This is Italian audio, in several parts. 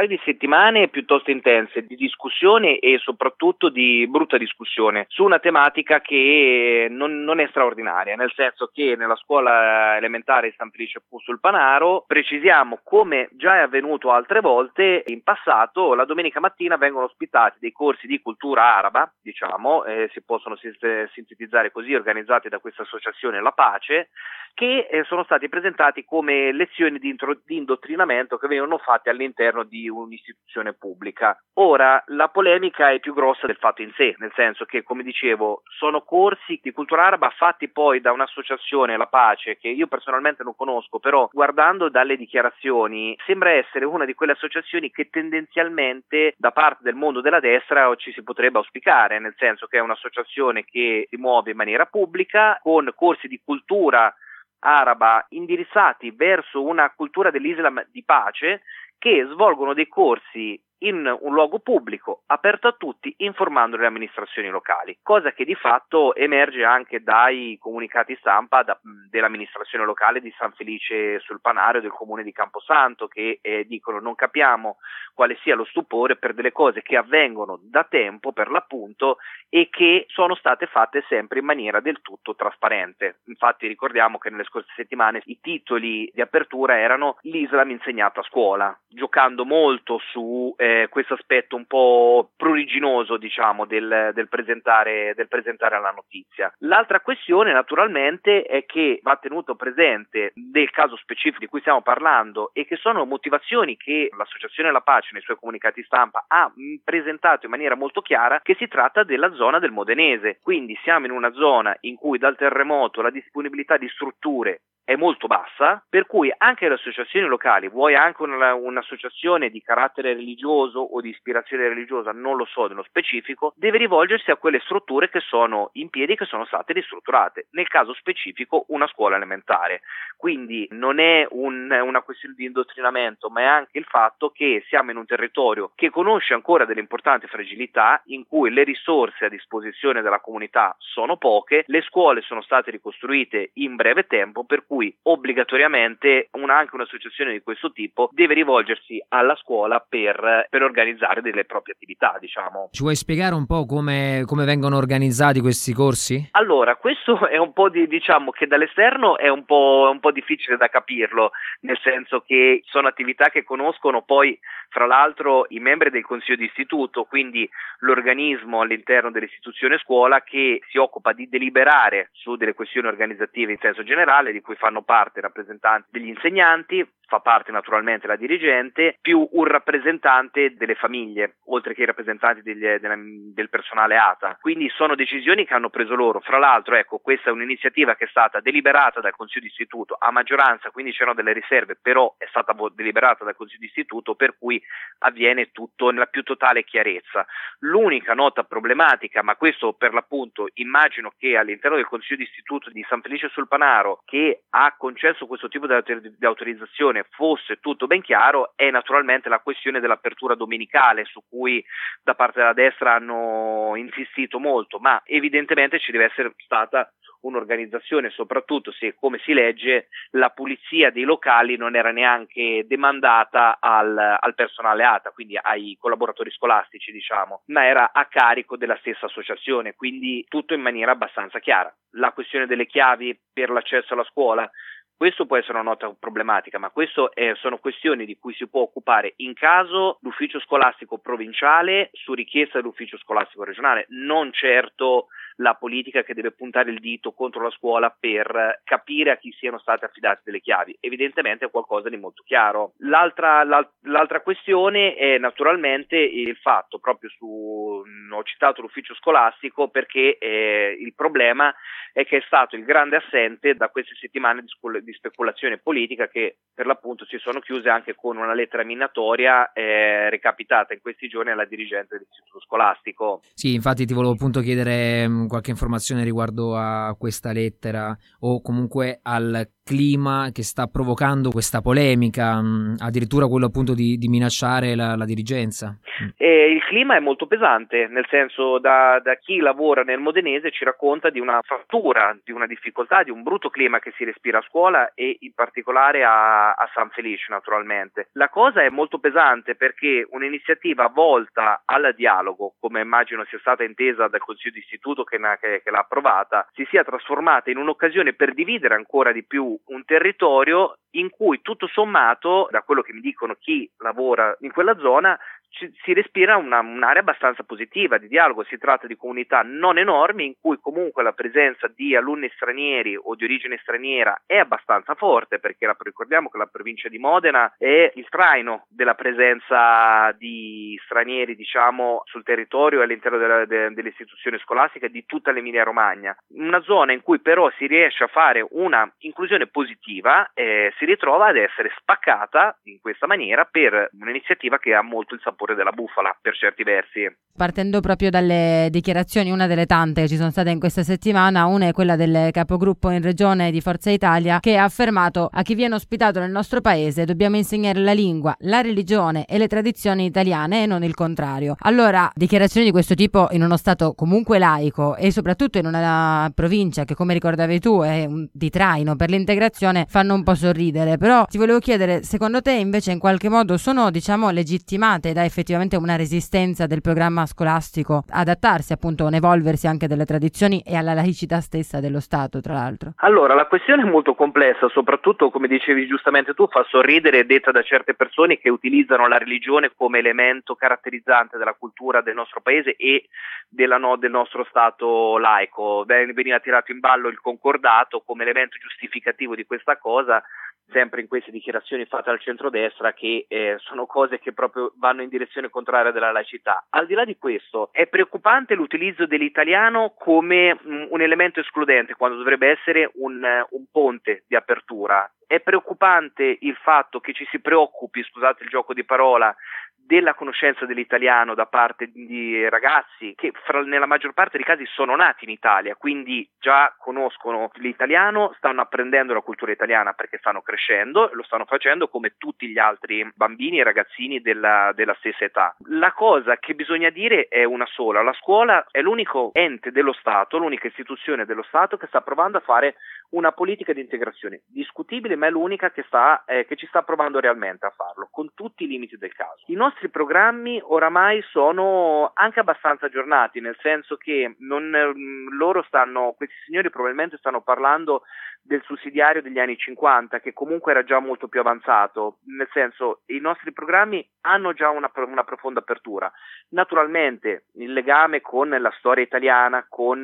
paio di settimane piuttosto intense di discussione e soprattutto di brutta discussione su una tematica che non è straordinaria, nel senso che nella scuola elementare di San Felice sul Panaro, precisiamo, come già è avvenuto altre volte in passato, la domenica mattina vengono ospitati dei corsi di cultura araba, si possono sintetizzare così, organizzati da questa associazione La Pace, che sono stati presentati come lezioni di indottrinamento che vengono fatte all'interno di un'istituzione pubblica. Ora, la polemica è più grossa del fatto in sé, nel senso che, come dicevo, sono corsi di cultura araba fatti poi da un'associazione, La Pace, che io personalmente non conosco, però guardando dalle dichiarazioni sembra essere una di quelle associazioni che tendenzialmente da parte del mondo della destra ci si potrebbe auspicare, nel senso che è un'associazione che si muove in maniera pubblica con corsi di cultura araba indirizzati verso una cultura dell'Islam di pace, che svolgono dei corsi in un luogo pubblico, aperto a tutti, informando le amministrazioni locali, cosa che di fatto emerge anche dai comunicati stampa dell'amministrazione locale di San Felice sul Panaro e del comune di Camposanto, che dicono: non capiamo quale sia lo stupore per delle cose che avvengono da tempo, per l'appunto, e che sono state fatte sempre in maniera del tutto trasparente. Infatti ricordiamo che nelle scorse settimane i titoli di apertura erano l'Islam insegnato a scuola, giocando molto su questo aspetto un po' pruriginoso, del presentare la notizia. L'altra questione naturalmente è che va tenuto presente del caso specifico di cui stiamo parlando, e che sono motivazioni che l'associazione La Pace nei suoi comunicati stampa ha presentato in maniera molto chiara, che si tratta della zona del Modenese. Quindi siamo in una zona in cui dal terremoto la disponibilità di strutture è molto bassa, per cui anche le associazioni locali, vuoi anche un'associazione di carattere religioso o di ispirazione religiosa, non lo so nello specifico, deve rivolgersi a quelle strutture che sono in piedi, che sono state ristrutturate, nel caso specifico una scuola elementare. Quindi non è una questione di indottrinamento, ma è anche il fatto che siamo in un territorio che conosce ancora delle importanti fragilità, in cui le risorse a disposizione della comunità sono poche, le scuole sono state ricostruite in breve tempo, per cui obbligatoriamente anche un'associazione di questo tipo deve rivolgersi alla scuola per organizzare delle proprie attività, Ci vuoi spiegare un po' come vengono organizzati questi corsi? Allora, questo è un po' che dall'esterno è un po' difficile da capirlo, nel senso che sono attività che conoscono poi, fra l'altro, i membri del Consiglio di Istituto, quindi l'organismo all'interno dell'istituzione scuola che si occupa di deliberare su delle questioni organizzative in senso generale, di cui fanno parte rappresentanti degli insegnanti, fa parte naturalmente la dirigente, più un rappresentante delle famiglie, oltre che i rappresentanti del personale ATA. Quindi sono decisioni che hanno preso loro. Fra l'altro, questa è un'iniziativa che è stata deliberata dal Consiglio di Istituto a maggioranza, quindi c'erano delle riserve, però è stata deliberata dal Consiglio di Istituto, per cui avviene tutto nella più totale chiarezza. L'unica nota problematica, ma questo per l'appunto immagino che all'interno del Consiglio di Istituto di San Felice sul Panaro, che ha concesso questo tipo di autorizzazione, fosse tutto ben chiaro, è naturalmente la questione dell'apertura domenicale, su cui da parte della destra hanno insistito molto, ma evidentemente ci deve essere stata un'organizzazione, soprattutto se, come si legge, la pulizia dei locali non era neanche demandata al personale ATA, quindi ai collaboratori scolastici, ma era a carico della stessa associazione, quindi tutto in maniera abbastanza chiara. La questione delle chiavi per l'accesso alla scuola, questo può essere una nota problematica, ma sono questioni di cui si può occupare in caso l'ufficio scolastico provinciale su richiesta dell'ufficio scolastico regionale, non certo la politica che deve puntare il dito contro la scuola per capire a chi siano state affidate delle chiavi. Evidentemente è qualcosa di molto chiaro. L'altra questione è naturalmente il fatto, ho citato l'ufficio scolastico perché il problema è che è stato il grande assente da queste settimane di speculazione politica, che per l'appunto si sono chiuse anche con una lettera minatoria recapitata in questi giorni alla dirigente dell'istituto scolastico. Sì, infatti ti volevo appunto chiedere qualche informazione riguardo a questa lettera o comunque al clima che sta provocando questa polemica, addirittura quello appunto di minacciare la dirigenza? Il clima è molto pesante, nel senso da chi lavora nel modenese ci racconta di una frattura, di una difficoltà, di un brutto clima che si respira a scuola e in particolare a San Felice naturalmente. La cosa è molto pesante perché un'iniziativa volta al dialogo, come immagino sia stata intesa dal Consiglio d'Istituto che l'ha approvata, si sia trasformata in un'occasione per dividere ancora di più un territorio in cui tutto sommato, da quello che mi dicono chi lavora in quella zona, si respira un'area abbastanza positiva di dialogo. Si tratta di comunità non enormi in cui comunque la presenza di alunni stranieri o di origine straniera è abbastanza forte, perché ricordiamo che la provincia di Modena è il traino della presenza di stranieri sul territorio e all'interno delle istituzioni scolastiche di tutta l'Emilia Romagna. Una zona in cui però si riesce a fare una inclusione positiva si ritrova ad essere spaccata in questa maniera per un'iniziativa che ha molto il sapore della bufala per certi versi. Partendo proprio dalle dichiarazioni, una delle tante che ci sono state in questa settimana, una è quella del capogruppo in regione di Forza Italia, che ha affermato: a chi viene ospitato nel nostro paese dobbiamo insegnare la lingua, la religione e le tradizioni italiane e non il contrario. Allora, dichiarazioni di questo tipo in uno stato comunque laico e soprattutto in una provincia che, come ricordavi tu, è di traino per l'integrazione, fanno un po' sorridere. Però ti volevo chiedere, secondo te invece in qualche modo sono legittimate da effettivamente una resistenza del programma scolastico adattarsi appunto a un evolversi anche delle tradizioni e alla laicità stessa dello Stato, tra l'altro? Allora, la questione è molto complessa, soprattutto, come dicevi giustamente tu, fa sorridere detta da certe persone che utilizzano la religione come elemento caratterizzante della cultura del nostro paese e del nostro Stato laico. Veniva tirato in ballo il concordato come elemento giustificativo di questa cosa, sempre in queste dichiarazioni fatte al centrodestra, che sono cose che proprio vanno in direzione contraria della laicità. Al di là di questo, è preoccupante l'utilizzo dell'italiano come un elemento escludente, quando dovrebbe essere un ponte di apertura. È preoccupante il fatto che ci si preoccupi, scusate il gioco di parola, della conoscenza dell'italiano da parte di ragazzi che nella maggior parte dei casi sono nati in Italia, quindi già conoscono l'italiano, stanno apprendendo la cultura italiana perché stanno crescendo e lo stanno facendo come tutti gli altri bambini e ragazzini della stessa età. La cosa che bisogna dire è una sola: la scuola è l'unico ente dello Stato, l'unica istituzione dello Stato che sta provando a fare una politica di integrazione discutibile, ma è l'unica che ci sta provando realmente a farlo, con tutti i limiti del caso. I nostri programmi oramai sono anche abbastanza aggiornati, nel senso che questi signori probabilmente stanno parlando del sussidiario degli anni 50, che comunque era già molto più avanzato, nel senso i nostri programmi hanno già una profonda apertura. Naturalmente il legame con la storia italiana, con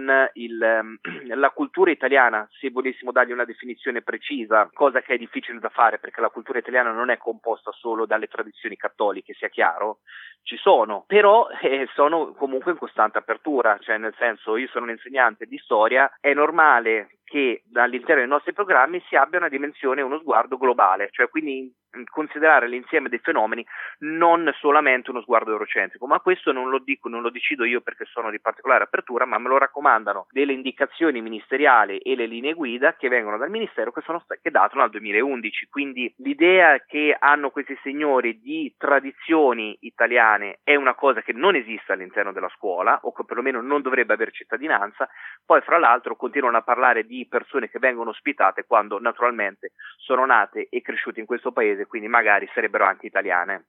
la cultura italiana, se volessimo dargli una definizione precisa, cosa che è difficile da fare perché la cultura italiana non è composta solo dalle tradizioni cattoliche, sia chiaro, ci sono, però sono comunque in costante apertura, cioè nel senso, io sono un insegnante di storia, è normale che all'interno dei nostri programmi si abbia una dimensione, uno sguardo globale, cioè quindi considerare l'insieme dei fenomeni, non solamente uno sguardo eurocentrico. Ma questo non lo decido io perché sono di particolare apertura, ma me lo raccomandano delle indicazioni ministeriali e le linee guida che vengono dal Ministero, che datano al 2011. Quindi l'idea che hanno questi signori di tradizioni italiane è una cosa che non esiste all'interno della scuola, o che perlomeno non dovrebbe avere cittadinanza. Poi fra l'altro continuano a parlare di persone che vengono ospitate quando naturalmente sono nate e cresciute in questo paese, quindi magari sarebbero anche italiane.